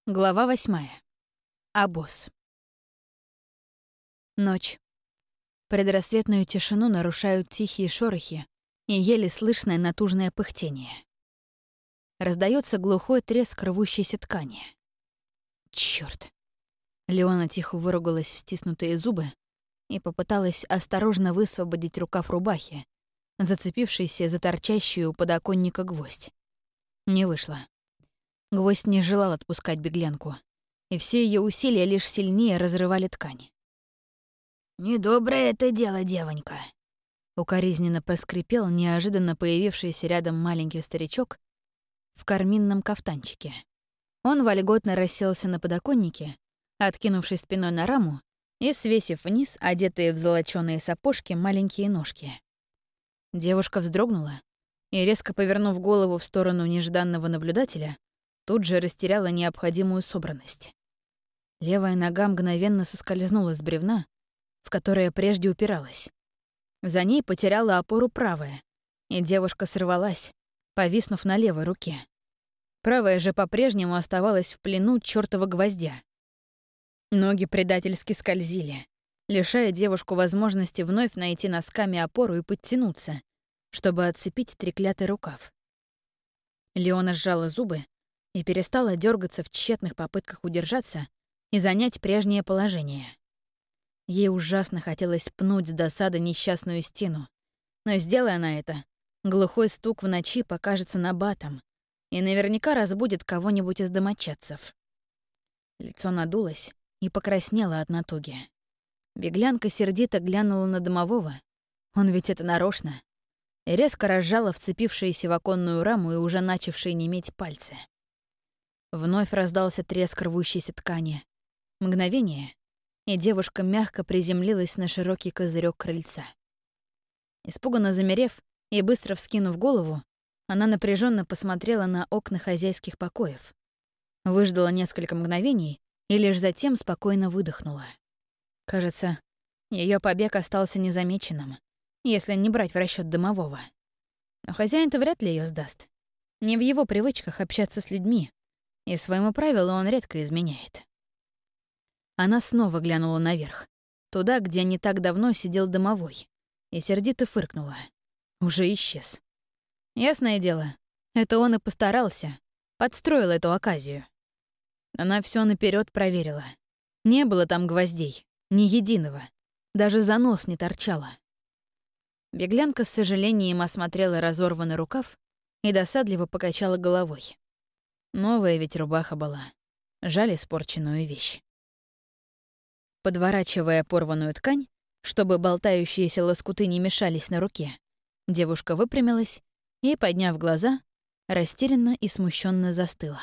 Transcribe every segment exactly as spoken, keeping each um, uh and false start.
Глава восьмая. Обоз. Ночь. Предрассветную тишину нарушают тихие шорохи и еле слышное натужное пыхтение. Раздается глухой треск рвущейся ткани. Чёрт! Леона тихо выругалась в стиснутые зубы и попыталась осторожно высвободить рукав рубахи, зацепившийся за торчащую у подоконника гвоздь. Не вышло. Гвоздь не желал отпускать беглянку, и все ее усилия лишь сильнее разрывали ткань. «Недоброе это дело, девонька», — укоризненно проскрипел неожиданно появившийся рядом маленький старичок в карминном кафтанчике. Он вольготно расселся на подоконнике, откинувшись спиной на раму и свесив вниз одетые в золочёные сапожки маленькие ножки. Девушка вздрогнула и, резко повернув голову в сторону нежданного наблюдателя, тут же растеряла необходимую собранность. Левая нога мгновенно соскользнула с бревна, в которое прежде упиралась. За ней потеряла опору правая, и девушка сорвалась, повиснув на левой руке. Правая же по-прежнему оставалась в плену чёртова гвоздя. Ноги предательски скользили, лишая девушку возможности вновь найти носками опору и подтянуться, чтобы отцепить треклятый рукав. Леона сжала зубы и перестала дергаться в тщетных попытках удержаться и занять прежнее положение. Ей ужасно хотелось пнуть с досады несчастную стену, но, сделая она это, глухой стук в ночи покажется набатом и наверняка разбудит кого-нибудь из домочадцев. Лицо надулось и покраснело от натуги. Беглянка сердито глянула на домового, он ведь это нарочно, и резко разжала вцепившиеся в оконную раму и уже начавшие неметь пальцы. Вновь раздался треск рвущейся ткани. Мгновение, и девушка мягко приземлилась на широкий козырек крыльца. Испуганно замерев и быстро вскинув голову, она напряженно посмотрела на окна хозяйских покоев, выждала несколько мгновений и лишь затем спокойно выдохнула. Кажется, ее побег остался незамеченным, если не брать в расчет домового. Но хозяин-то вряд ли ее сдаст. Не в его привычках общаться с людьми, и своему правилу он редко изменяет. Она снова глянула наверх, туда, где не так давно сидел домовой, и сердито фыркнула. Уже исчез. Ясное дело, это он и постарался, подстроил эту оказию. Она все наперед проверила. Не было там гвоздей, ни единого, даже за нос не торчало. Беглянка с сожалением осмотрела разорванный рукав и досадливо покачала головой. Новая ведь рубаха была. Жаль испорченную вещь. Подворачивая порванную ткань, чтобы болтающиеся лоскуты не мешались на руке, девушка выпрямилась и, подняв глаза, растерянно и смущенно застыла.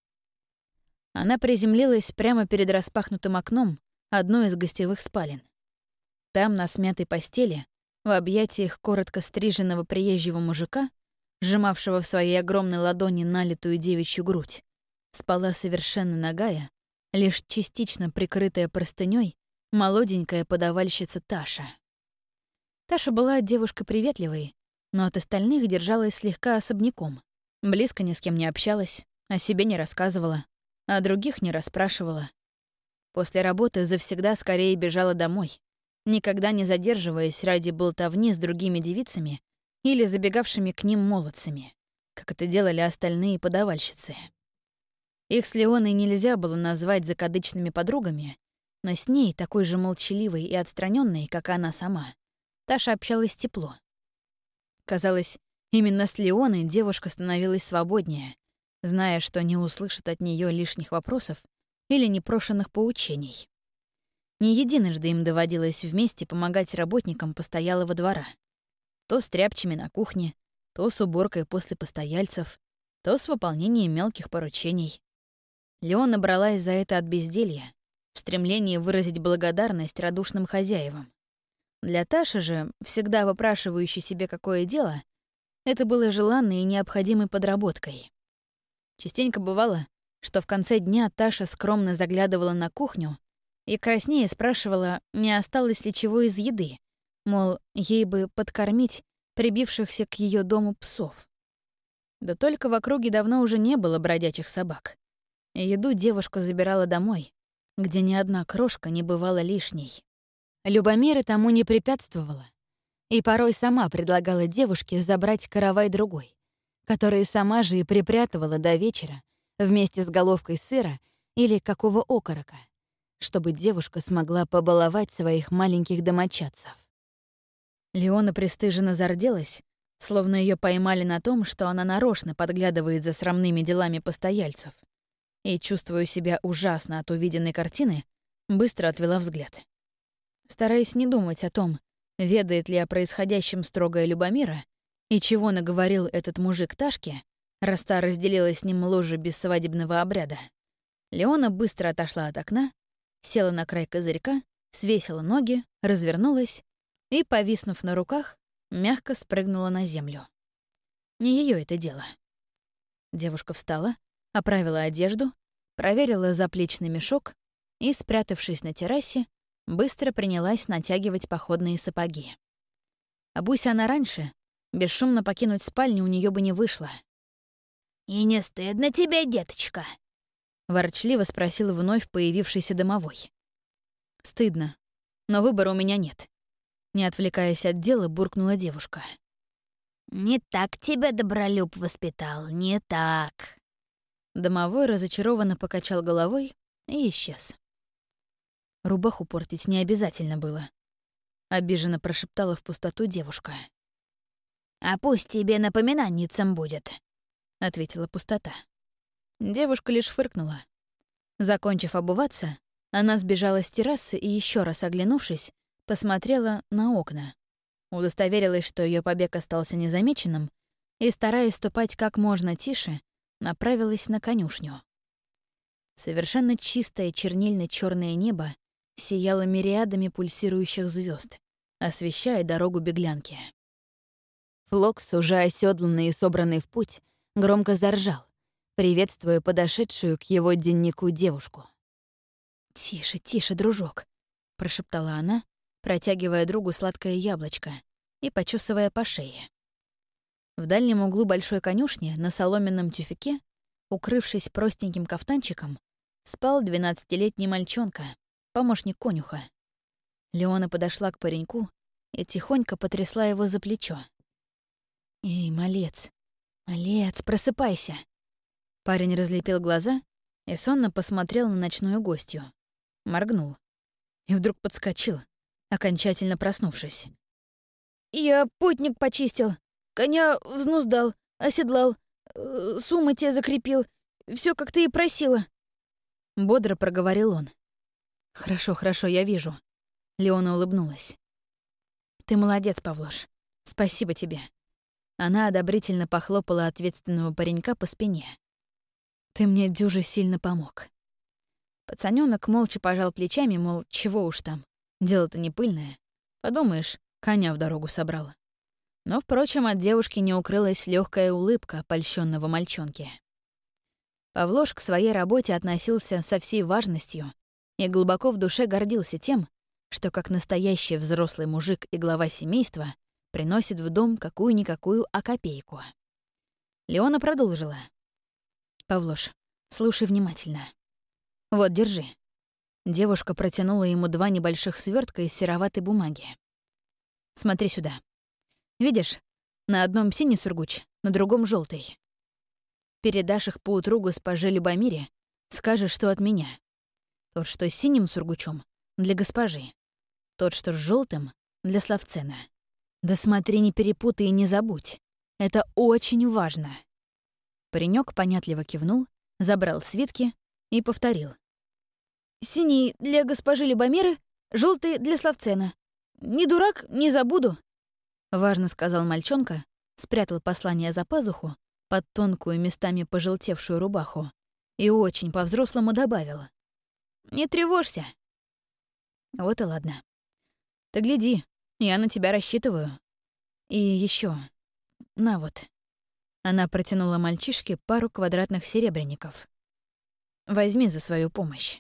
Она приземлилась прямо перед распахнутым окном одной из гостевых спален. Там, на смятой постели, в объятиях коротко стриженного приезжего мужика, сжимавшего в своей огромной ладони налитую девичью грудь, спала совершенно нагая, лишь частично прикрытая простынёй, молоденькая подавальщица Таша. Таша была девушкой приветливой, но от остальных держалась слегка особняком. Близко ни с кем не общалась, о себе не рассказывала, а других не расспрашивала. После работы завсегда скорее бежала домой, никогда не задерживаясь ради болтовни с другими девицами или забегавшими к ним молодцами, как это делали остальные подавальщицы. Их с Леоной нельзя было назвать закадычными подругами, но с ней, такой же молчаливой и отстраненной, как она сама, Таша общалась тепло. Казалось, именно с Леоной девушка становилась свободнее, зная, что не услышит от нее лишних вопросов или непрошенных поучений. Не единожды им доводилось вместе помогать работникам постоялого двора. То с тряпчами на кухне, то с уборкой после постояльцев, то с выполнением мелких поручений. Леона бралась за это от безделья, в стремлении выразить благодарность радушным хозяевам. Для Таши же, всегда выпрашивающей себе какое дело, это было желанной и необходимой подработкой. Частенько бывало, что в конце дня Таша скромно заглядывала на кухню и краснее спрашивала, не осталось ли чего из еды, мол, ей бы подкормить прибившихся к ее дому псов. Да только в округе давно уже не было бродячих собак. Еду девушка забирала домой, где ни одна крошка не бывала лишней. Любомира тому не препятствовала, и порой сама предлагала девушке забрать каравай другой, который сама же и припрятывала до вечера вместе с головкой сыра или какого окорока, чтобы девушка смогла побаловать своих маленьких домочадцев. Леона пристыженно зарделась, словно ее поймали на том, что она нарочно подглядывает за срамными делами постояльцев, и, чувствуя себя ужасно от увиденной картины, быстро отвела взгляд. Стараясь не думать о том, ведает ли о происходящем строгая Любомира и чего наговорил этот мужик Ташке, раз та разделила с ним ложе без свадебного обряда, Леона быстро отошла от окна, села на край козырька, свесила ноги, развернулась и, повиснув на руках, мягко спрыгнула на землю. Не ее это дело. Девушка встала, оправила одежду, проверила заплечный мешок и, спрятавшись на террасе, быстро принялась натягивать походные сапоги. Обусь она раньше, бесшумно покинуть спальню у нее бы не вышло. «И не стыдно тебе, деточка?» — ворчливо спросил вновь появившийся домовой. «Стыдно, но выбора у меня нет». Не отвлекаясь от дела, буркнула девушка. «Не так тебя Добролюб воспитал, не так». Домовой разочарованно покачал головой и исчез. Рубаху портить не обязательно было. Обиженно прошептала в пустоту девушка. «А пусть тебе напоминаницем будет», — ответила пустота. Девушка лишь фыркнула. Закончив обуваться, она сбежала с террасы и, еще раз оглянувшись, посмотрела на окна, удостоверилась, что ее побег остался незамеченным, и, стараясь ступать как можно тише, направилась на конюшню. Совершенно чистое чернильно-черное небо сияло мириадами пульсирующих звезд, освещая дорогу беглянки. Флокс, уже оседланный и собранный в путь, громко заржал, приветствуя подошедшую к его деннику девушку. «Тише, тише, дружок», — прошептала она, протягивая другу сладкое яблочко и почесывая по шее. В дальнем углу большой конюшни на соломенном тюфяке, укрывшись простеньким кафтанчиком, спал двенадцатилетний мальчонка, помощник конюха. Леона подошла к пареньку и тихонько потрясла его за плечо. «Эй, малец, малец, просыпайся!» Парень разлепил глаза и сонно посмотрел на ночную гостью. Моргнул. И вдруг подскочил, окончательно проснувшись. «Я путник почистил, коня взнуздал, оседлал, э, суммы те закрепил. Все, как ты и просила». Бодро проговорил он. «Хорошо, хорошо, я вижу». Леона улыбнулась. «Ты молодец, Павлош. Спасибо тебе». Она одобрительно похлопала ответственного паренька по спине. «Ты мне дюже сильно помог». Пацанёнок молча пожал плечами, мол, чего уж там, дело-то не пыльное. Подумаешь, коня в дорогу собрал. Но, впрочем, от девушки не укрылась легкая улыбка польщённого мальчонки. Павлош к своей работе относился со всей важностью и глубоко в душе гордился тем, что как настоящий взрослый мужик и глава семейства приносит в дом какую-никакую окопейку. Леона продолжила. «Павлош, слушай внимательно. Вот, держи». Девушка протянула ему два небольших свертка из сероватой бумаги. «Смотри сюда. Видишь, на одном синий сургуч, на другом желтый. Передашь их поутру госпоже Любомире, скажешь, что от меня. Тот, что с синим сургучом, для госпожи. Тот, что с желтым, для Славцена. Да смотри, не перепутай и не забудь. Это очень важно». Паренек понятливо кивнул, забрал свитки и повторил. «Синий для госпожи Любомиры, желтый для Славцена. Не дурак, не забуду», — важно сказал мальчонка, спрятал послание за пазуху под тонкую местами пожелтевшую рубаху и очень по-взрослому добавил. «Не тревожься». Вот и ладно. Ты гляди, я на тебя рассчитываю. И еще, на вот. Она протянула мальчишке пару квадратных серебряников. Возьми за свою помощь.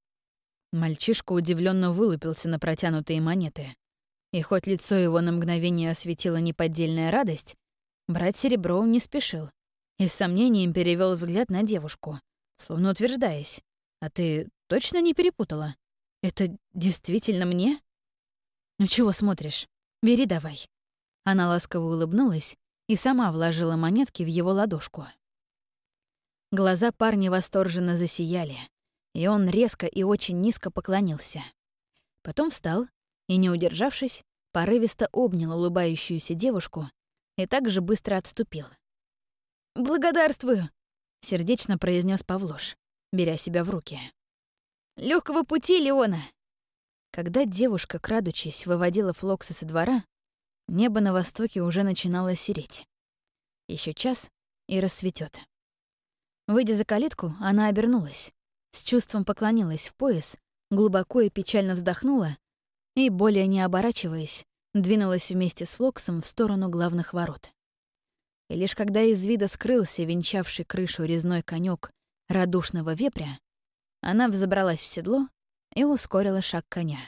Мальчишка удивленно вылупился на протянутые монеты. И хоть лицо его на мгновение осветила неподдельная радость, брать серебро он не спешил и с сомнением перевел взгляд на девушку, словно утверждаясь: «А ты точно не перепутала? Это действительно мне?» «Ну чего смотришь? Бери давай». Она ласково улыбнулась и сама вложила монетки в его ладошку. Глаза парня восторженно засияли, и он резко и очень низко поклонился. Потом встал и, не удержавшись, порывисто обнял улыбающуюся девушку и так же быстро отступил. «Благодарствую», — сердечно произнес Павлош, беря себя в руки. «Лёгкого пути, Леона!» Когда девушка, крадучись, выводила Флокса со двора, небо на востоке уже начинало сереть. Еще час — и рассветет. Выйдя за калитку, она обернулась, с чувством поклонилась в пояс, глубоко и печально вздохнула и, более не оборачиваясь, двинулась вместе с Флоксом в сторону главных ворот. И лишь когда из вида скрылся венчавший крышу резной конёк радушного вепря, она взобралась в седло и ускорила шаг коня.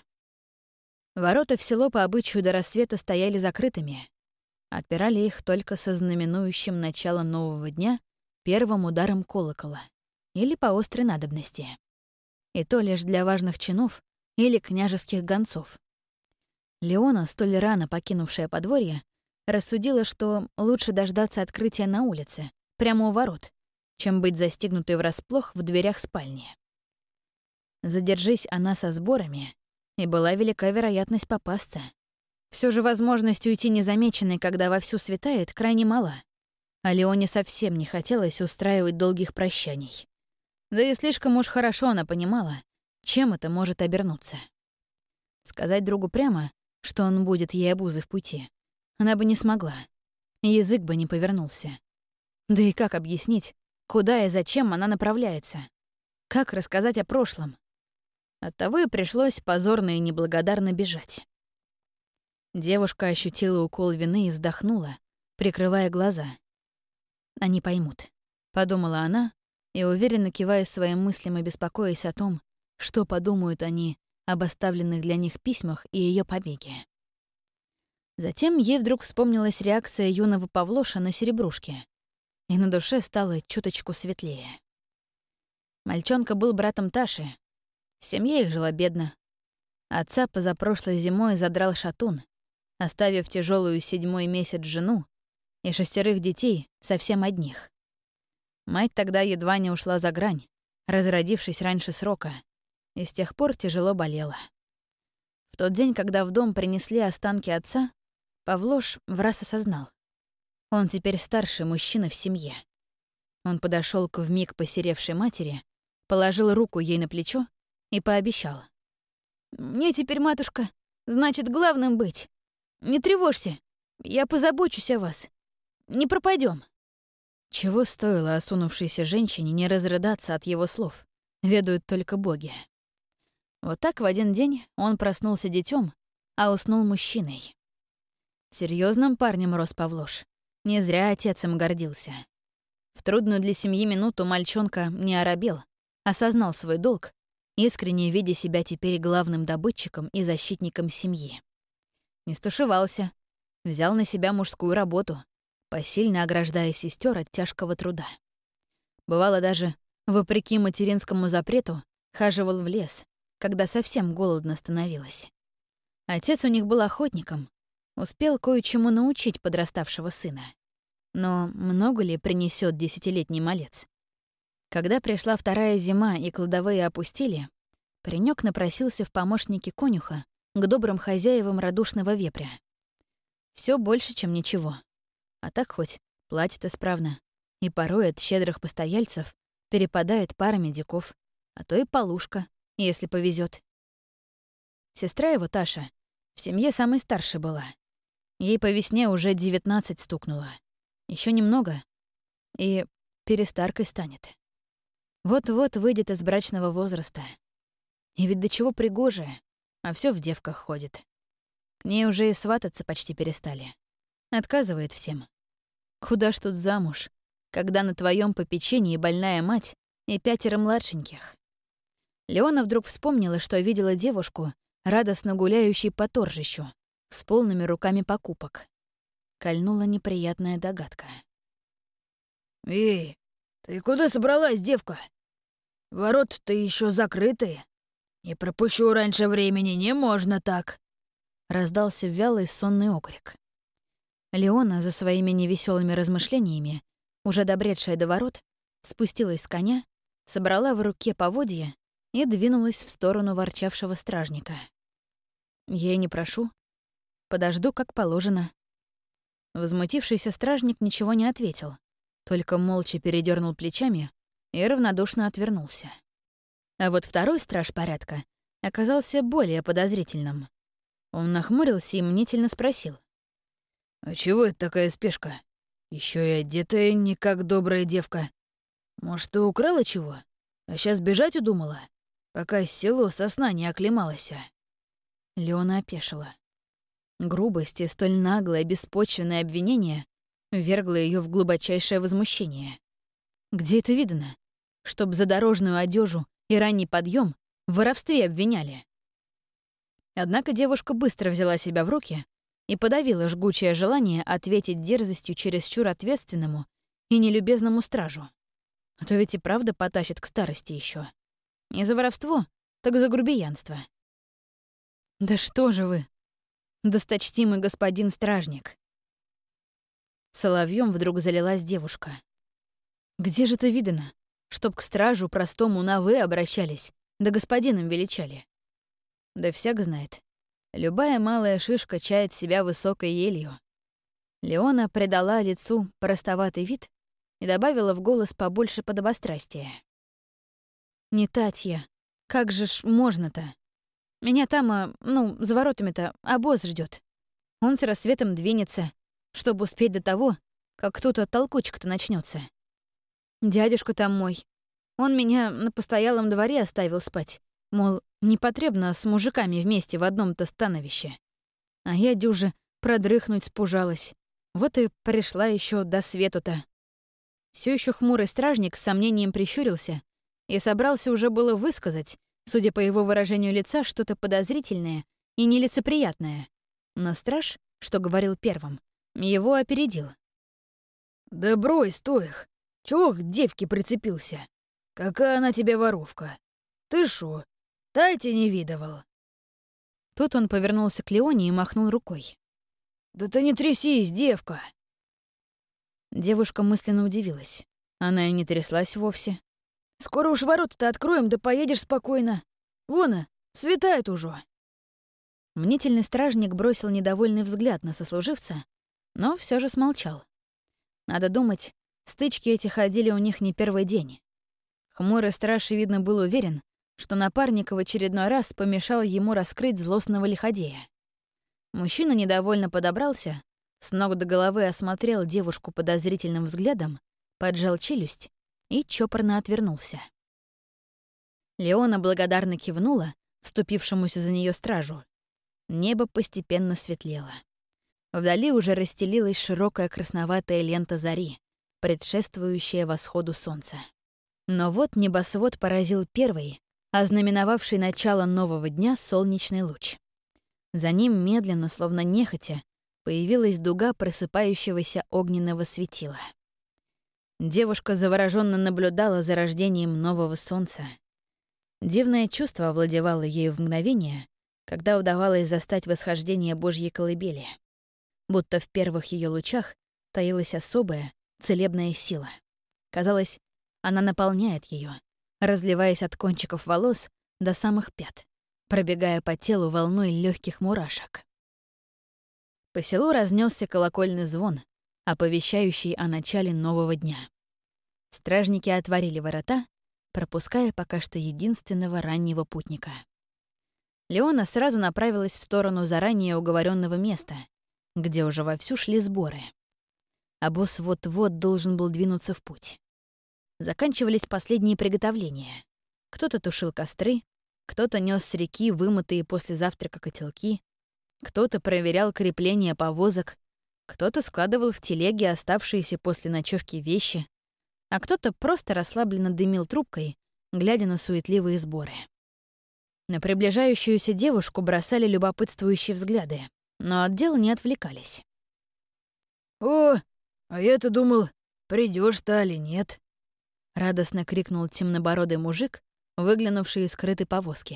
Ворота в село по обычаю до рассвета стояли закрытыми. Отпирали их только со знаменующим начало нового дня первым ударом колокола или по острой надобности. И то лишь для важных чинов или княжеских гонцов. Леона, столь рано покинувшая подворье, рассудила, что лучше дождаться открытия на улице, прямо у ворот, чем быть застигнутой врасплох в дверях спальни. Задержись она со сборами, и была велика вероятность попасться. Все же возможность уйти незамеченной, когда вовсю светает, крайне мала. А Леоне совсем не хотелось устраивать долгих прощаний. Да и слишком уж хорошо она понимала, чем это может обернуться. Сказать другу прямо, что он будет ей обузой в пути, она бы не смогла. Язык бы не повернулся. Да и как объяснить, куда и зачем она направляется? Как рассказать о прошлом? Оттого и пришлось позорно и неблагодарно бежать. Девушка ощутила укол вины и вздохнула, прикрывая глаза. «Они поймут», — подумала она, и уверенно кивая своим мыслям и беспокоясь о том, что подумают они об оставленных для них письмах и ее побеге. Затем ей вдруг вспомнилась реакция юного Павлоша на серебрушки, и на душе стало чуточку светлее. Мальчонка был братом Таши. Семья их жила бедно. Отца позапрошлой зимой задрал шатун, оставив тяжелую седьмой месяц жену и шестерых детей совсем одних. Мать тогда едва не ушла за грань, разродившись раньше срока, и с тех пор тяжело болела. В тот день, когда в дом принесли останки отца, Павлош враз осознал. Он теперь старший мужчина в семье. Он подошел к вмиг посеревшей матери, положил руку ей на плечо и пообещал. «Мне теперь, матушка, значит, главным быть. Не тревожься, я позабочусь о вас. Не пропадем. Чего стоило осунувшейся женщине не разрыдаться от его слов, ведают только боги. Вот так в один день он проснулся детем, а уснул мужчиной. Серьезным парнем рос Павлош. Не зря отец им гордился. В трудную для семьи минуту мальчонка не оробел, осознал свой долг, искренне видя себя теперь главным добытчиком и защитником семьи. Не стушевался, взял на себя мужскую работу, посильно ограждая сестер от тяжкого труда. Бывало даже, вопреки материнскому запрету, хаживал в лес, когда совсем голодно становилось. Отец у них был охотником, успел кое-чему научить подраставшего сына. Но много ли принесет десятилетний малец? Когда пришла вторая зима и кладовые опустили, паренёк напросился в помощники конюха к добрым хозяевам радушного вепря. Все больше, чем ничего. А так хоть платит исправно, и порой от щедрых постояльцев перепадает пара медиков, а то и полушка, если повезет. Сестра его, Таша, в семье самой старшей была. Ей по весне уже девятнадцать стукнуло. Еще немного, и перестаркой станет. Вот-вот выйдет из брачного возраста. И ведь до чего пригожая, а все в девках ходит. К ней уже и свататься почти перестали. Отказывает всем. Куда ж тут замуж, когда на твоем попечении больная мать и пятеро младшеньких? Леона вдруг вспомнила, что видела девушку, радостно гуляющей по торжищу, с полными руками покупок. Кольнула неприятная догадка. «Эй, ты куда собралась, девка?» Ворота-то еще закрыты. Не пропущу раньше времени, не можно так!» Раздался вялый сонный окрик. Леона за своими невеселыми размышлениями, уже добредшая до ворот, спустилась с коня, собрала в руке поводья и двинулась в сторону ворчавшего стражника. «Я не прошу. Подожду, как положено». Возмутившийся стражник ничего не ответил, только молча передернул плечами и равнодушно отвернулся. А вот второй страж порядка оказался более подозрительным. Он нахмурился и мнительно спросил. «А чего это такая спешка? Еще и одетая не как добрая девка. Может, ты украла чего? А сейчас бежать удумала? Пока село со сна не оклемалось». Леона опешила. Грубость и столь наглое, беспочвенное обвинение ввергло ее в глубочайшее возмущение. Где это видано? Чтоб за дорожную одежу и ранний подъем в воровстве обвиняли. Однако девушка быстро взяла себя в руки и подавила жгучее желание ответить дерзостью чересчур ответственному и нелюбезному стражу. А то ведь и правда потащит к старости еще. Не за воровство, так за грубиянство. «Да что же вы, досточтимый господин стражник!» Соловьем вдруг залилась девушка. «Где же это видано, чтоб к стражу простому на «вы» обращались, да господином величали? Да всяк знает, любая малая шишка чает себя высокой елью». Леона придала лицу простоватый вид и добавила в голос побольше подобострастия. «Не Татья, как же ж можно-то? Меня там, а, ну, за воротами-то обоз ждет. Он с рассветом двинется, чтобы успеть до того, как кто-то толкучка-то начнется. Дядюшка там мой. Он меня на постоялом дворе оставил спать. Мол, непотребно с мужиками вместе в одном-то становище. А я дюже продрыхнуть спужалась. Вот и пришла еще до свету-то». Все еще хмурый стражник с сомнением прищурился и собрался уже было высказать, судя по его выражению лица, что-то подозрительное и нелицеприятное. Но страж, что говорил первым, его опередил. «Да брось, то их! Чего к девке прицепился? Какая она тебе воровка? Ты шо, Тати не видывал?» Тут он повернулся к Леоне и махнул рукой. «Да ты не трясись, девка!» Девушка мысленно удивилась. Она и не тряслась вовсе. «Скоро уж ворота-то откроем, да поедешь спокойно. Вон, а, светает уже». Мнительный стражник бросил недовольный взгляд на сослуживца, но все же смолчал. Надо думать, стычки эти ходили у них не первый день. Хмурый страж, видно, был уверен, что напарник в очередной раз помешал ему раскрыть злостного лиходея. Мужчина недовольно подобрался, с ног до головы осмотрел девушку подозрительным взглядом, поджал челюсть и чопорно отвернулся. Леона благодарно кивнула вступившемуся за нее стражу. Небо постепенно светлело. Вдали уже расстелилась широкая красноватая лента зари, предшествующая восходу солнца. Но вот небосвод поразил первый, ознаменовавший начало нового дня солнечный луч. За ним медленно, словно нехотя, появилась дуга просыпающегося огненного светила. Девушка завороженно наблюдала за рождением нового солнца. Дивное чувство овладевало ею в мгновение, когда удавалось застать восхождение Божьей колыбели. Будто в первых ее лучах таилась особая, целебная сила. Казалось, она наполняет ее, разливаясь от кончиков волос до самых пят, пробегая по телу волной легких мурашек. По селу разнесся колокольный звон, оповещающий о начале нового дня. Стражники отворили ворота, пропуская пока что единственного раннего путника. Леона сразу направилась в сторону заранее уговоренного места, где уже вовсю шли сборы. Обоз вот-вот должен был двинуться в путь. Заканчивались последние приготовления. Кто-то тушил костры, кто-то нес с реки вымытые после завтрака котелки, кто-то проверял крепление повозок, кто-то складывал в телеги оставшиеся после ночевки вещи, а кто-то просто расслабленно дымил трубкой, глядя на суетливые сборы. На приближающуюся девушку бросали любопытствующие взгляды, но от дел не отвлекались. «О, а я-то думал, придёшь-то или нет?» радостно крикнул темнобородый мужик, выглянувший из скрытой повозки.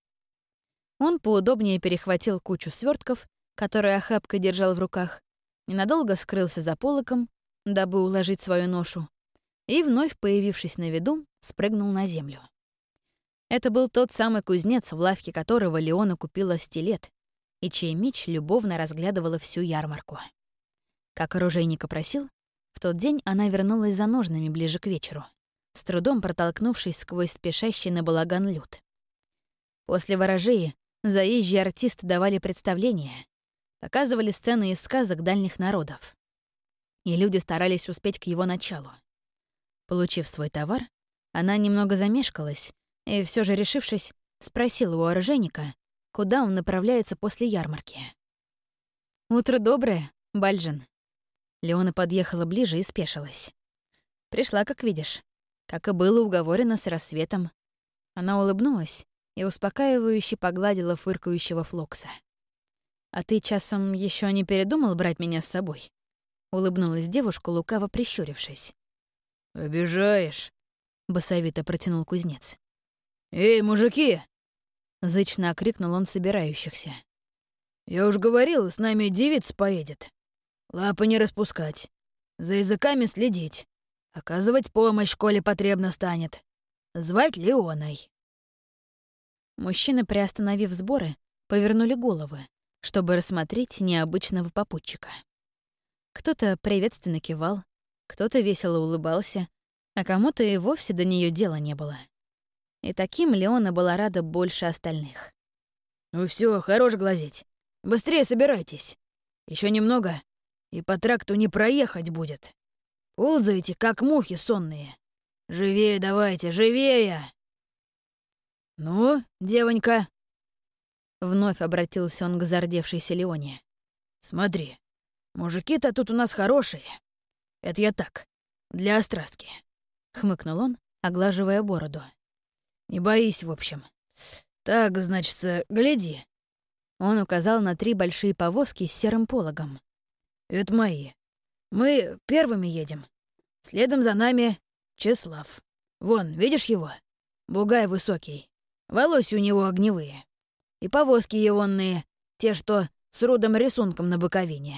Он поудобнее перехватил кучу свертков, которые охапкой держал в руках, ненадолго скрылся за полоком, дабы уложить свою ношу, и, вновь появившись на виду, спрыгнул на землю. Это был тот самый кузнец, в лавке которого Леона купила стилет, и чей меч любовно разглядывала всю ярмарку. Как оружейник и просил, в тот день она вернулась за ножнами ближе к вечеру, с трудом протолкнувшись сквозь спешащий на балаган люд. После ворожеи заезжие артисты давали представления, показывали сцены из сказок дальних народов. И люди старались успеть к его началу. Получив свой товар, она немного замешкалась и, все же решившись, спросила у оружейника, куда он направляется после ярмарки. «Утро доброе, Бальжин». Леона подъехала ближе и спешилась. «Пришла, как видишь. Как и было уговорено с рассветом». Она улыбнулась и успокаивающе погладила фыркающего Флокса. «А ты часом еще не передумал брать меня с собой?» — улыбнулась девушка, лукаво прищурившись. «Обижаешь», — басовито протянул кузнец. «Эй, мужики!» — зычно окрикнул он собирающихся. «Я уж говорил, с нами девица поедет. Лапы не распускать, за языками следить, оказывать помощь, коли потребно станет. Звать Леоной». Мужчины, приостановив сборы, повернули головы, чтобы рассмотреть необычного попутчика. Кто-то приветственно кивал, кто-то весело улыбался, а кому-то и вовсе до нее дела не было. И таким Леона была рада больше остальных. «Ну все, хорош глазеть. Быстрее собирайтесь. Еще немного, и по тракту не проехать будет. Ползаете, как мухи сонные. Живее давайте, живее!» «Ну, девонька?» Вновь обратился он к зардевшейся Леоне. «Смотри, мужики-то тут у нас хорошие. Это я так, для острастки», — хмыкнул он, оглаживая бороду. «Не боись, в общем. Так, значит, гляди». Он указал на три большие повозки с серым пологом. «Это мои. Мы первыми едем. Следом за нами Чеслав. Вон, видишь его? Бугай высокий. Волосы у него огневые. И повозки егонные, те, что с рудым рисунком на боковине».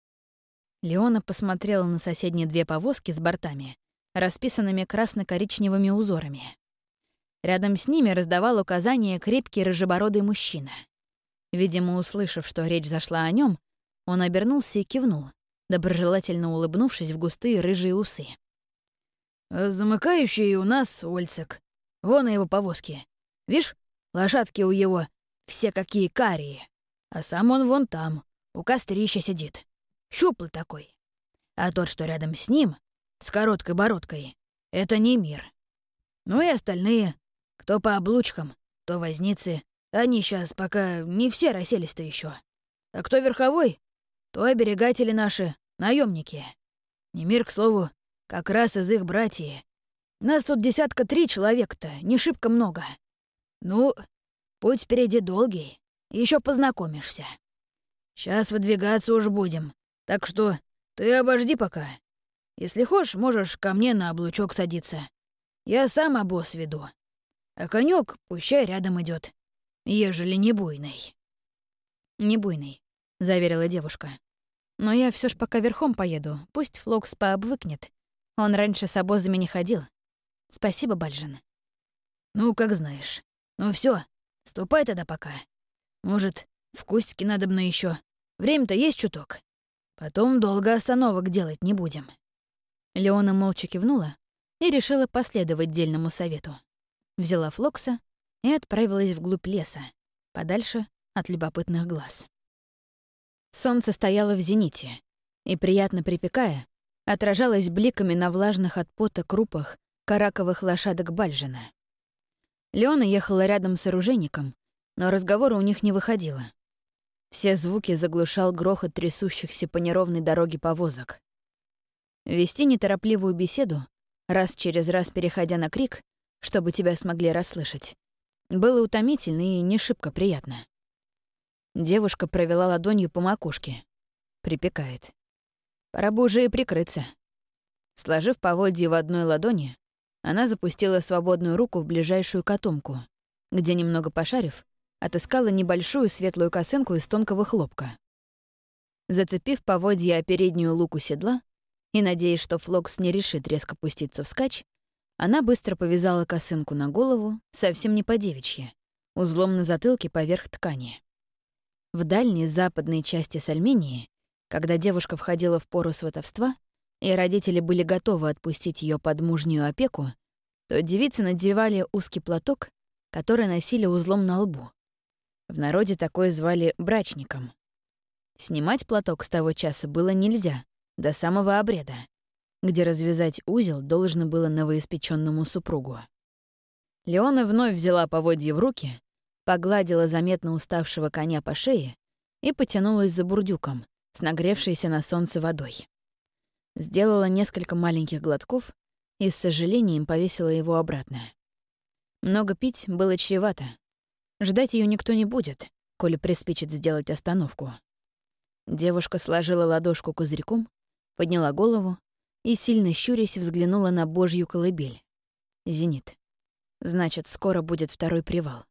Леона посмотрела на соседние две повозки с бортами, расписанными красно-коричневыми узорами. Рядом с ними раздавал указания крепкий рыжебородый мужчина. Видимо, услышав, что речь зашла о нем, он обернулся и кивнул, доброжелательно улыбнувшись в густые рыжие усы. «Замыкающий у нас Ольцек. Вон на его повозке. Вишь, лошадки у его все какие карие. А сам он вон там, у кострища сидит. Щуплый такой. А тот, что рядом с ним, с короткой бородкой, это не мир. Ну и остальные, кто по облучкам, то возницы, они сейчас пока не все расселись-то еще. А кто верховой, то оберегатели наши, наемники. Немир, к слову, как раз из их братьев. Нас тут десятка три человека-то, не шибко много. Ну, путь впереди долгий, еще познакомишься. Сейчас выдвигаться уж будем, так что ты обожди пока. Если хочешь, можешь ко мне на облучок садиться. Я сам обоз веду. А конёк пущай рядом идет, ежели не буйный». «Не буйный», — заверила девушка. «Но я все ж пока верхом поеду, пусть Флокс пообвыкнет. Он раньше с обозами не ходил. Спасибо, Бальжин». «Ну, как знаешь. Ну все, ступай тогда пока. Может, в кустике надобно еще. Время-то есть чуток. Потом долго остановок делать не будем». Леона молча кивнула и решила последовать дельному совету. Взяла Флокса и отправилась вглубь леса, подальше от любопытных глаз. Солнце стояло в зените и, приятно припекая, отражалось бликами на влажных от пота крупах караковых лошадок Бальжина. Леона ехала рядом с оружейником, но разговора у них не выходило. Все звуки заглушал грохот трясущихся по неровной дороге повозок. Вести неторопливую беседу, раз через раз переходя на крик, чтобы тебя смогли расслышать, было утомительно и не шибко приятно. Девушка провела ладонью по макушке. Припекает. Пора бы уже и прикрыться. Сложив поводья в одной ладони, Она запустила свободную руку в ближайшую котомку, где, немного пошарив, отыскала небольшую светлую косынку из тонкого хлопка. Зацепив поводья о переднюю луку седла и надеясь, что Флокс не решит резко пуститься вскачь, она быстро повязала косынку на голову, совсем не по-девичьи, узлом на затылке поверх ткани. В дальней западной части Сальмении, когда девушка входила в пору сватовства, и родители были готовы отпустить ее под мужнюю опеку, то девицы надевали узкий платок, который носили узлом на лбу. В народе такое звали брачником. Снимать платок с того часа было нельзя, до самого обряда, где развязать узел должно было новоиспечённому супругу. Леона вновь взяла поводья в руки, погладила заметно уставшего коня по шее и потянулась за бурдюком, с нагревшейся на солнце водой. Сделала несколько маленьких глотков и с сожалением повесила его обратно. Много пить было чревато. Ждать ее никто не будет, коли приспичит сделать остановку. Девушка сложила ладошку козырьком, подняла голову и, сильно щурясь, взглянула на божью колыбель. Зенит. Значит, скоро будет второй привал.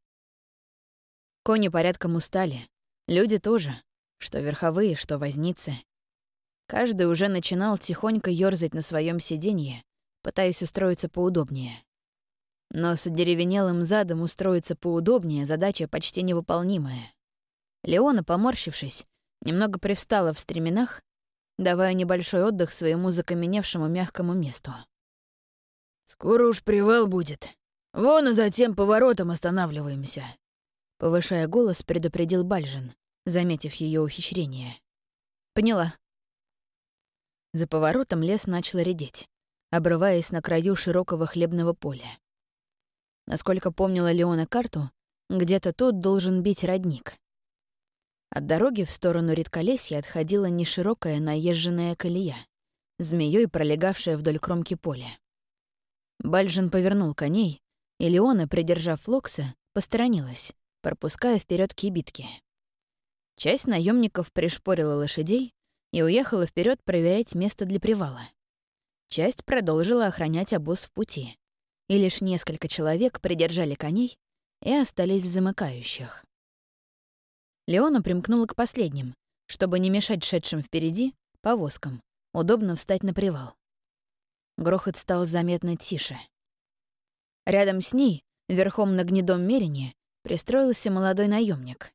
Кони порядком устали, люди тоже, что верховые, что возницы. Каждый уже начинал тихонько ёрзать на своем сиденье, пытаясь устроиться поудобнее. Но с одеревенелым задом устроиться поудобнее задача почти невыполнимая. Леона, поморщившись, немного привстала в стременах, давая небольшой отдых своему закаменевшему мягкому месту. «Скоро уж привал будет. Вон и затем поворотом останавливаемся», — повышая голос, предупредил Бальжин, заметив ее ухищрение. «Поняла». За поворотом лес начал редеть, обрываясь на краю широкого хлебного поля. Насколько помнила Леона карту, где-то тут должен бить родник. От дороги в сторону редколесья отходила неширокая наезженная колея, змеёй пролегавшая вдоль кромки поля. Бальжин повернул коней, и Леона, придержав Флокса, посторонилась, пропуская вперед кибитки. Часть наемников пришпорила лошадей и уехала вперед проверять место для привала. Часть продолжила охранять обоз в пути, и лишь несколько человек придержали коней и остались в замыкающих. Леона примкнула к последним, чтобы не мешать шедшим впереди повозкам, удобно встать на привал. Грохот стал заметно тише. Рядом с ней, верхом на гнедом мерине, пристроился молодой наемник.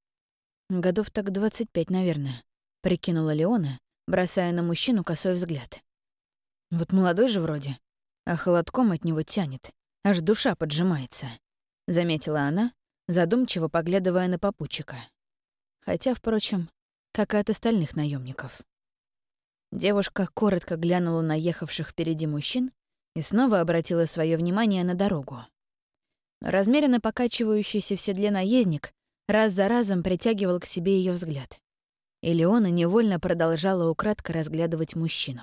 «Годов так двадцать пять, наверное», — прикинула Леона, бросая на мужчину косой взгляд. «Вот молодой же вроде, а холодком от него тянет, аж душа поджимается», — заметила она, задумчиво поглядывая на попутчика. Хотя, впрочем, как и от остальных наемников. Девушка коротко глянула на ехавших впереди мужчин и снова обратила свое внимание на дорогу. Размеренно покачивающийся в седле наездник раз за разом притягивал к себе ее взгляд. И Леона невольно продолжала украдко разглядывать мужчину.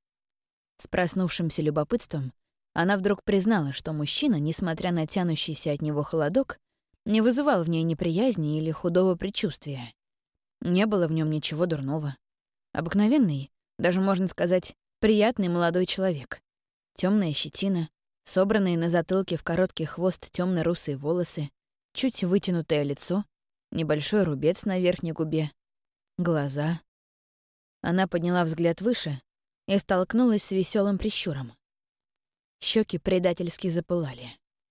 С проснувшимся любопытством она вдруг признала, что мужчина, несмотря на тянущийся от него холодок, не вызывал в ней неприязни или худого предчувствия. Не было в нем ничего дурного. Обыкновенный, даже можно сказать, приятный молодой человек. Темная щетина, собранные на затылке в короткий хвост темно-русые волосы, чуть вытянутое лицо, небольшой рубец на верхней губе, глаза. Она подняла взгляд выше и столкнулась с веселым прищуром. Щеки предательски запылали.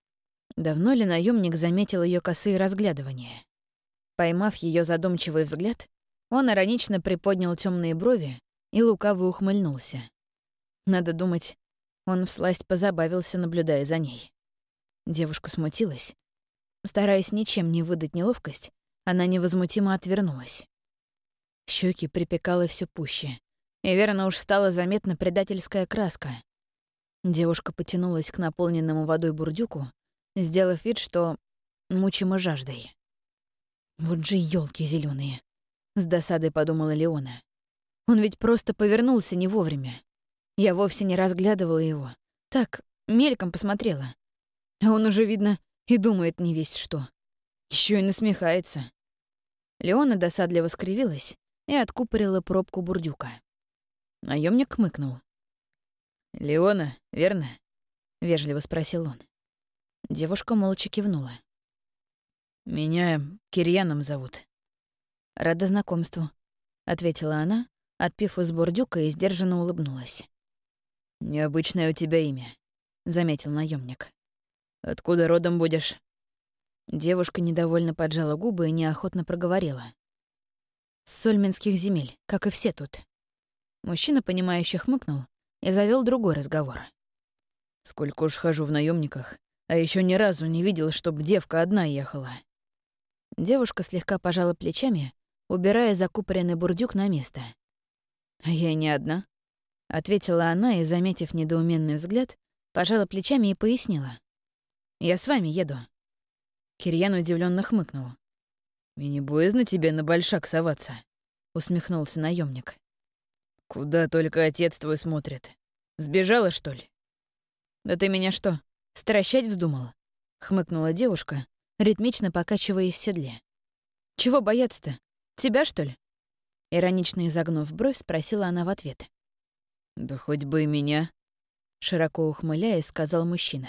Давно ли наемник заметил ее косые разглядывания? Поймав ее задумчивый взгляд, он иронично приподнял темные брови и лукаво ухмыльнулся. Надо думать, он всласть позабавился, наблюдая за ней. Девушка смутилась. Стараясь ничем не выдать неловкость, она невозмутимо отвернулась. Щеки припекало все пуще, и верно уж стала заметна предательская краска. Девушка потянулась к наполненному водой бурдюку, сделав вид, что мучима жаждой. «Вот же ёлки зелёные», — с досадой подумала Леона. «Он ведь просто повернулся не вовремя. Я вовсе не разглядывала его. Так, мельком посмотрела. А он уже, видно, и думает не весть что. Ещё и насмехается». Леона досадливо скривилась и откупорила пробку бурдюка. Наёмник хмыкнул. «Леона, верно? — вежливо спросил он. Девушка молча кивнула. «Меня Кирьяном зовут». «Рада знакомству», — ответила она, отпив из бурдюка и сдержанно улыбнулась. «Необычное у тебя имя», — заметил наемник. «Откуда родом будешь?» Девушка недовольно поджала губы и неохотно проговорила. «С сольминских земель, как и все тут». Мужчина, понимающе хмыкнул и завел другой разговор. «Сколько уж хожу в наемниках, а еще ни разу не видел, чтоб девка одна ехала». Девушка слегка пожала плечами, убирая закупоренный бурдюк на место. «А я не одна», — ответила она и, заметив недоуменный взгляд, пожала плечами и пояснила. «Я с вами еду». Кирьян удивленно хмыкнул. «И не боязно тебе на большак соваться?» — усмехнулся наемник. «Куда только отец твой смотрит. Сбежала, что ли?» «Да ты меня что, стращать вздумал?» — хмыкнула девушка, ритмично покачиваясь в седле. «Чего бояться-то? Тебя, что ли?» Иронично изогнув бровь, спросила она в ответ. «Да хоть бы и меня», — широко ухмыляясь, сказал мужчина.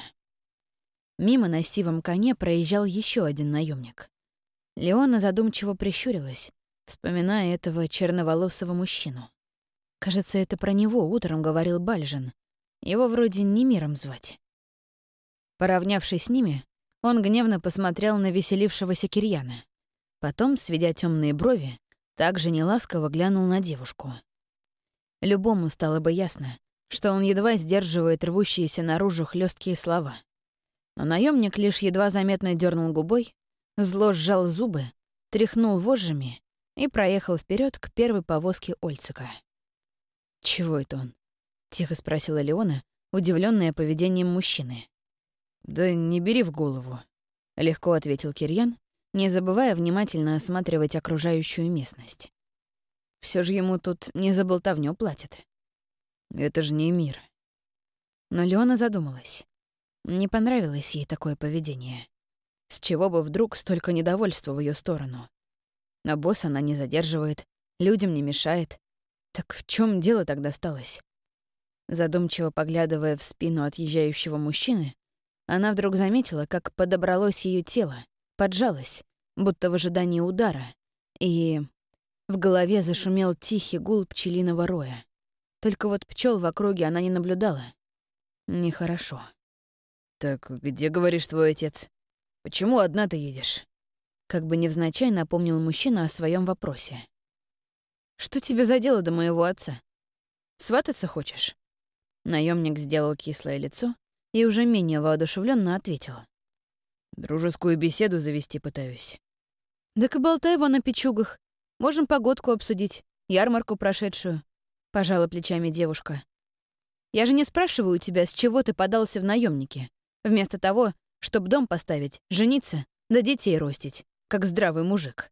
Мимо на сивом коне проезжал еще один наемник. Леона задумчиво прищурилась, вспоминая этого черноволосого мужчину. Кажется, это про него утром говорил Бальжин. Его вроде не миром звать. Поравнявшись с ними, он гневно посмотрел на веселившегося Кирьяна. Потом, сведя темные брови, также неласково глянул на девушку. Любому стало бы ясно, что он едва сдерживает рвущиеся наружу хлесткие слова. Но наемник лишь едва заметно дернул губой, зло сжал зубы, тряхнул вожжами и проехал вперед к первой повозке Ольцика. «Чего это он?» — тихо спросила Леона, удивленная поведением мужчины. «Да не бери в голову», — легко ответил Кирьян, не забывая внимательно осматривать окружающую местность. Все же ему тут не за болтовню платят. «Это же не мир». Но Леона задумалась. Не понравилось ей такое поведение. С чего бы вдруг столько недовольства в ее сторону? На босса она не задерживает, людям не мешает. Так в чем дело тогда сталось? Задумчиво поглядывая в спину отъезжающего мужчины, она вдруг заметила, как подобралось ее тело, поджалось, будто в ожидании удара, и в голове зашумел тихий гул пчелиного роя. Только вот пчел в округе она не наблюдала. Нехорошо. «Так где, говоришь, твой отец? Почему одна ты едешь?» Как бы невзначай напомнил мужчина о своем вопросе. «Что тебе за дело до моего отца? Свататься хочешь?» Наемник сделал кислое лицо и уже менее воодушевленно ответил. «Дружескую беседу завести пытаюсь». «Так и болтай вон на печугах. Можем погодку обсудить, ярмарку прошедшую», — пожала плечами девушка. «Я же не спрашиваю тебя, с чего ты подался в наемники, вместо того, чтобы дом поставить, жениться, да детей ростить, как здравый мужик».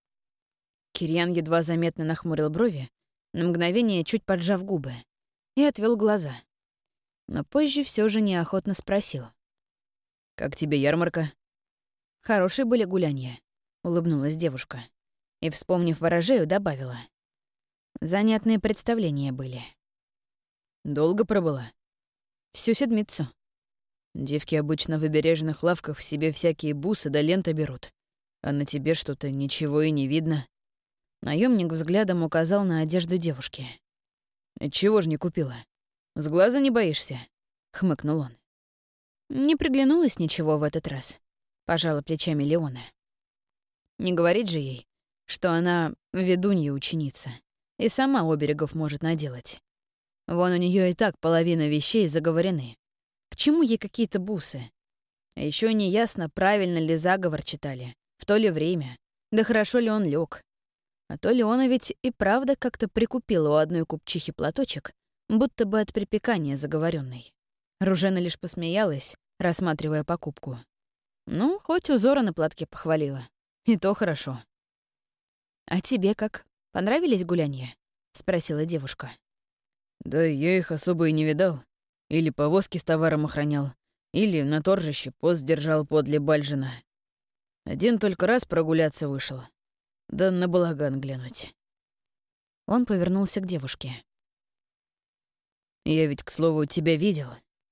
Кирьян едва заметно нахмурил брови, на мгновение чуть поджав губы, и отвел глаза. Но позже все же неохотно спросил. «Как тебе ярмарка?» «Хорошие были гулянья», — улыбнулась девушка. И, вспомнив ворожею, добавила. «Занятные представления были». «Долго пробыла?» «Всю седмицу». «Девки обычно в обережных лавках в себе всякие бусы да ленты берут, а на тебе что-то ничего и не видно». Наемник взглядом указал на одежду девушки. «Чего ж не купила? С глаза не боишься?» — хмыкнул он. «Не приглянулось ничего в этот раз», — пожала плечами Леона. «Не говорит же ей, что она ведунья ученица и сама оберегов может наделать. Вон у нее и так половина вещей заговорены. К чему ей какие-то бусы? А еще не ясно, правильно ли заговор читали, в то ли время, да хорошо ли он лег. А то Леона ведь и правда как-то прикупила у одной купчихи платочек, будто бы от припекания заговоренной. Ружена лишь посмеялась, рассматривая покупку. Ну, хоть узора на платке похвалила. И то хорошо. «А тебе как? Понравились гулянья?» — спросила девушка. «Да я их особо и не видал. Или повозки с товаром охранял, или на торжище пост держал подле Бальжина. Один только раз прогуляться вышел. Да на балаган глянуть». Он повернулся к девушке. «Я ведь, к слову, тебя видел».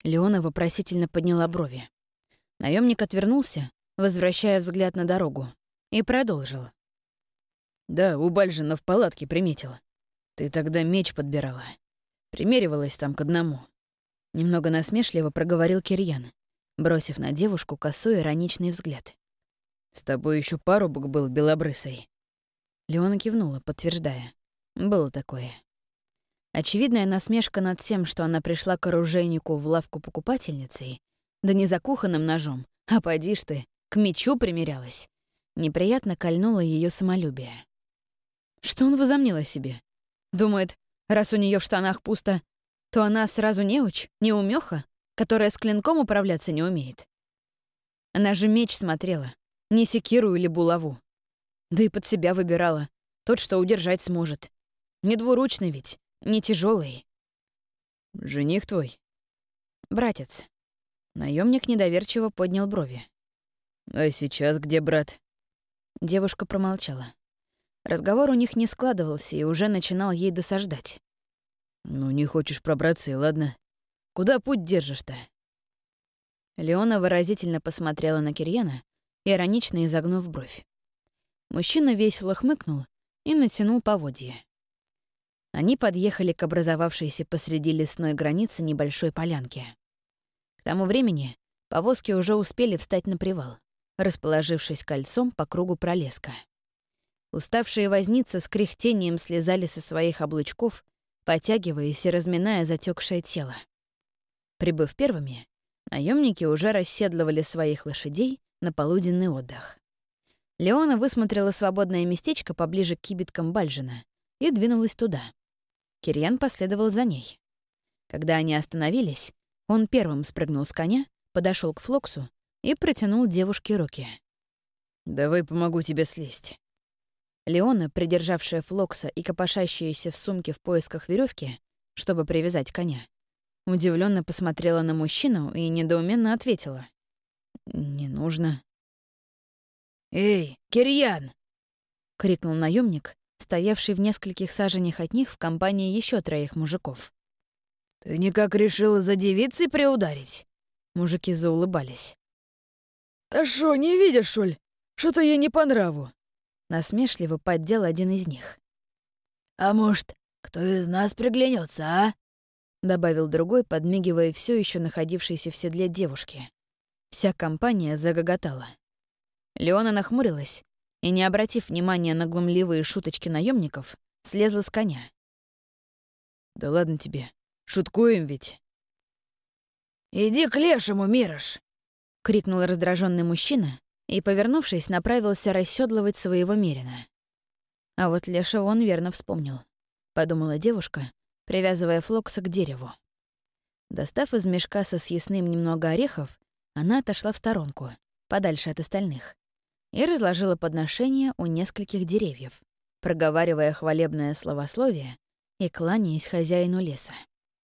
Леона вопросительно подняла брови. Наемник отвернулся, возвращая взгляд на дорогу, и продолжил. «Да, у Бальжина в палатке приметил. Ты тогда меч подбирала. Примеривалась там к одному». Немного насмешливо проговорил Кирьян, бросив на девушку косой ироничный взгляд. «С тобой еще парубок был белобрысый». Леона кивнула, подтверждая. Было такое. Очевидная насмешка над тем, что она пришла к оружейнику в лавку покупательницей, да не за кухонным ножом, а поди ж ты, к мечу примерялась, неприятно кольнула ее самолюбие. Что он возомнил о себе? Думает, раз у нее в штанах пусто, то она сразу неуч, неумеха, которая с клинком управляться не умеет. Она же меч смотрела, не секиру или булаву. Да и под себя выбирала, тот, что удержать сможет. Не двуручный ведь, не тяжелый. «Жених твой?» «Братец». Наемник недоверчиво поднял брови. «А сейчас где брат?» Девушка промолчала. Разговор у них не складывался и уже начинал ей досаждать. «Ну, не хочешь пробраться, и ладно. Куда путь держишь-то?» Леона выразительно посмотрела на Кирьяна, иронично изогнув бровь. Мужчина весело хмыкнул и натянул поводья. Они подъехали к образовавшейся посреди лесной границы небольшой полянке. К тому времени повозки уже успели встать на привал, расположившись кольцом по кругу пролеска. Уставшие возницы с кряхтением слезали со своих облучков, потягиваясь и разминая затекшее тело. Прибыв первыми, наемники уже расседлывали своих лошадей на полуденный отдых. Леона высмотрела свободное местечко поближе к кибиткам Бальжина и двинулась туда. Кирьян последовал за ней. Когда они остановились, он первым спрыгнул с коня, подошел к Флоксу и протянул девушке руки. «Давай помогу тебе слезть». Леона, придержавшая Флокса и копошащаяся в сумке в поисках веревки, чтобы привязать коня, удивленно посмотрела на мужчину и недоуменно ответила. «Не нужно». «Эй, Кирьян!» — крикнул наемник, стоявший в нескольких саженях от них в компании еще троих мужиков. «Ты никак решила за девицей приударить?» Мужики заулыбались. «Да шо, не видишь, шоль? Что-то ей не по нраву». Насмешливо поддел один из них. «А может, кто из нас приглянется, а?» Добавил другой, подмигивая все еще находившейся в седле девушке. Вся компания загоготала. Леона нахмурилась и, не обратив внимания на глумливые шуточки наемников, слезла с коня. «Да ладно тебе, шуткуем ведь». «Иди к лешему, Мирош!» — крикнул раздраженный мужчина и, повернувшись, направился расседлывать своего мерина. А вот Леша он верно вспомнил, — подумала девушка, привязывая Флокса к дереву. Достав из мешка со съестным немного орехов, она отошла в сторонку, подальше от остальных, и разложила подношения у нескольких деревьев, проговаривая хвалебное словословие и кланяясь хозяину леса.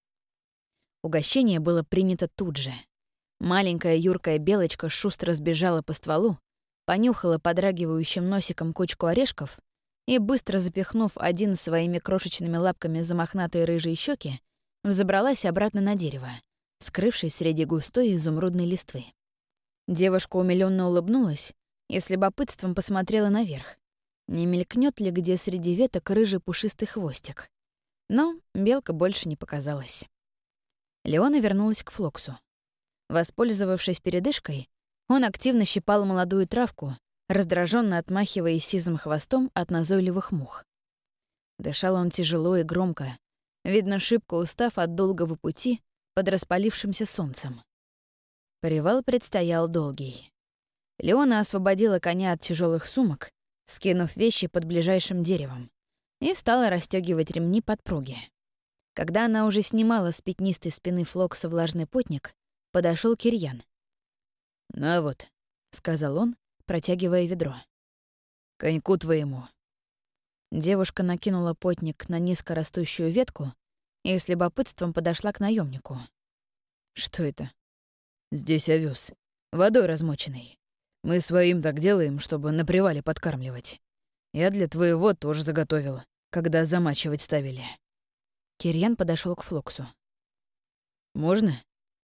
Угощение было принято тут же. Маленькая юркая белочка шустро сбежала по стволу, понюхала подрагивающим носиком кучку орешков и, быстро запихнув один своими крошечными лапками за мохнатые рыжие щеки, взобралась обратно на дерево, скрывшись среди густой изумрудной листвы. Девушка умилённо улыбнулась и с любопытством посмотрела наверх. Не мелькнет ли где среди веток рыжий пушистый хвостик? Но белка больше не показалась. Леона вернулась к Флоксу. Воспользовавшись передышкой, он активно щипал молодую травку, раздраженно отмахиваясь сизым хвостом от назойливых мух. Дышал он тяжело и громко, видно, шибко устав от долгого пути под распалившимся солнцем. Привал предстоял долгий. Леона освободила коня от тяжелых сумок, скинув вещи под ближайшим деревом, и стала расстёгивать ремни подпруги. Когда она уже снимала с пятнистой спины Флокса влажный потник, подошел Кирьян. «На вот», — сказал он, протягивая ведро. «Коньку твоему». Девушка накинула потник на низкорастущую ветку и с любопытством подошла к наемнику. «Что это?» «Здесь овес, водой размоченный. Мы своим так делаем, чтобы на привале подкармливать. Я для твоего тоже заготовил, когда замачивать ставили». Кирьян подошел к Флоксу. «Можно?»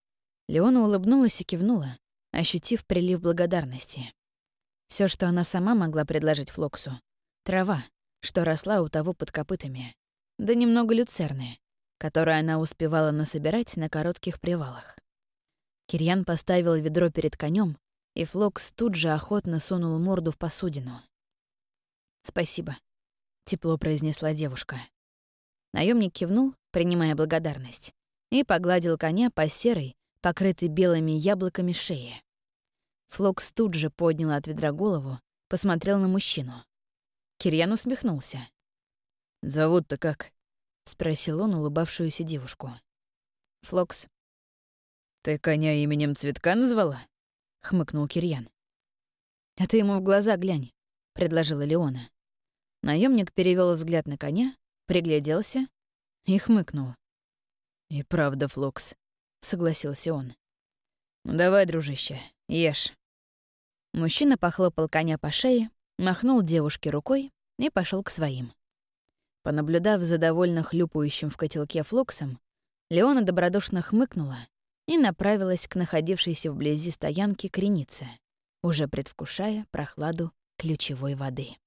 Леона улыбнулась и кивнула, ощутив прилив благодарности. Все, что она сама могла предложить Флоксу — трава, что росла у того под копытами, да немного люцерны, которую она успевала насобирать на коротких привалах. Кирьян поставил ведро перед конем, и Флокс тут же охотно сунул морду в посудину. «Спасибо», — тепло произнесла девушка. Наемник кивнул, принимая благодарность, и погладил коня по серой, покрытой белыми яблоками шее. Флокс тут же поднял от ведра голову, посмотрел на мужчину. Кирьян усмехнулся. «Зовут-то как?» — спросил он улыбавшуюся девушку. «Флокс». «Ты коня именем Цветка назвала?» — хмыкнул Кирьян. «А ты ему в глаза глянь», — предложила Леона. Наемник перевел взгляд на коня, пригляделся и хмыкнул. «И правда, Флокс», — согласился он. «Ну давай, дружище, ешь». Мужчина похлопал коня по шее, махнул девушке рукой и пошел к своим. Понаблюдав за довольно хлюпающим в котелке Флоксом, Леона добродушно хмыкнула и направилась к находившейся вблизи стоянке кренице, уже предвкушая прохладу ключевой воды.